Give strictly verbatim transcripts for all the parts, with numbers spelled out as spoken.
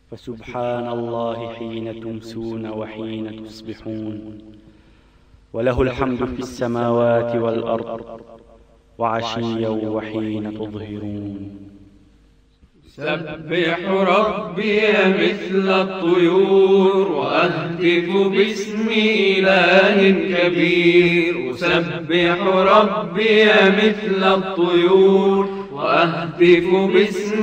فسبحان الله حين تمسون وحين تصبحون، وله الحمد في السماوات والأرض وعشيا وحين تظهرون. سبح ربي مثل الطيور وأهتف باسم إله كبير. أسبح ربي مثل الطيور وأهتف باسم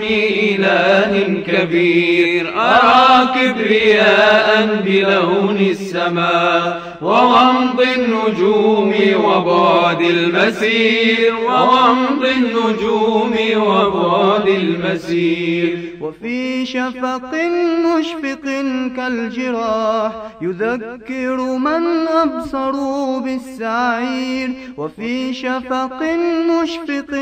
إله كبير. أرى كبرياء بلون السماء وغمض النجوم وبعد المسير، وغمض النجوم وبعد المسير. وفي شفق مشفق كالجراح يذكر من أبصروا بالسعير. وفي شفق مشفق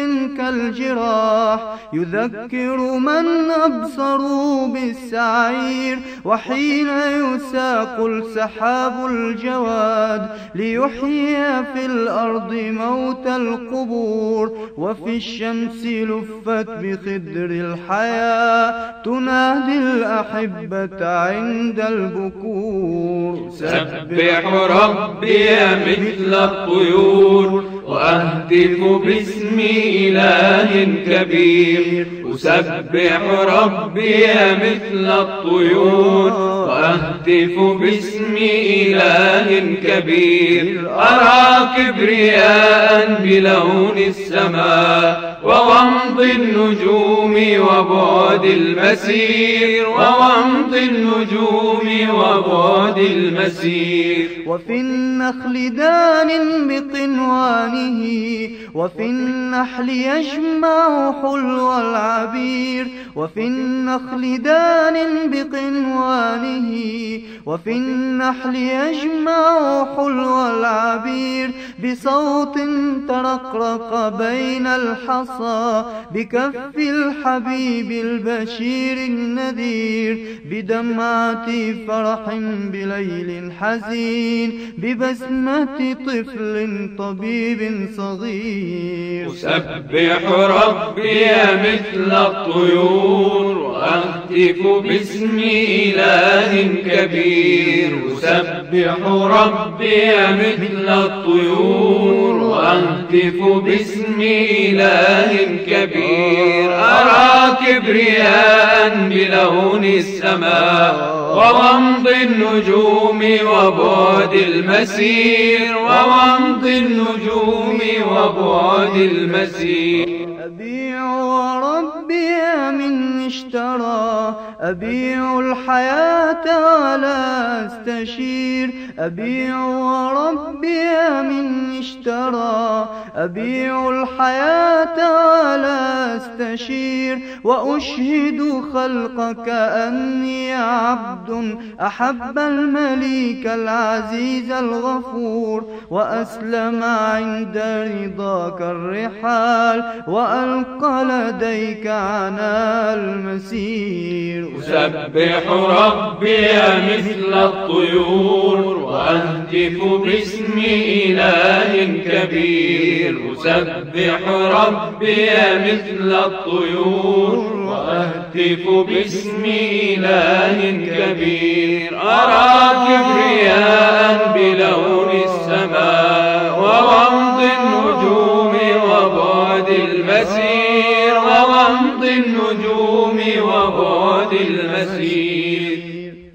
كالجراح يذكر من أبصروا بالسعير. وحين يساق السحاب الجواد ليحيي في الأرض موت القبور. وفي الشمس لفت بخدر الحياة تنادي الأحبة عند البكور. سبح ربي مثل الطيور وأهتف باسم إله كبير. أسبح ربي مثل الطيور وأهتف باسم إله كبير. أرى كبرياء بلون السماء وغمض النجوم وبعد المسير، وغمض النجوم وبعد المسير. وفي النخل دان بقنوانه وفي النحل يجمع حلو العبير. وفي النخل دان بقنوانه وفي النحل يجمع حلو العبير. بصوت ترقرق بين الحصى بكف الحبيب البشير النذير. بدمعة فرح بليل حزين ببسمة طفل طبيب صغير. أسبح ربي مثل الطيور وأهتف باسم إله كبير. أسبح ربي مثل الطيور وأهتف باسم إله كبير. أرى كبرياء بلون السماء وغمض النجوم وبعد المسير، وغمض النجوم وبعد المسير. أبيع وربي من اشترى أبيع الحياة ولا استشير. أبيع وربي من اشترى أبيع الحياة ولا استشير. وأشهد خلقك أني عبد أحب المليك العزيز الغفور. وأسلم عند رضاك الرحال وألقى لديك عنا المسير. أسبح ربي مثل الطيور وأهتف باسم إله كبير. أسبح ربي مثل الطيور وأهتف باسم إله كبير. أرى كبرياء بلون السماء وغمض النجوم وبعد المسير، وغمض النجوم وبعد المسير.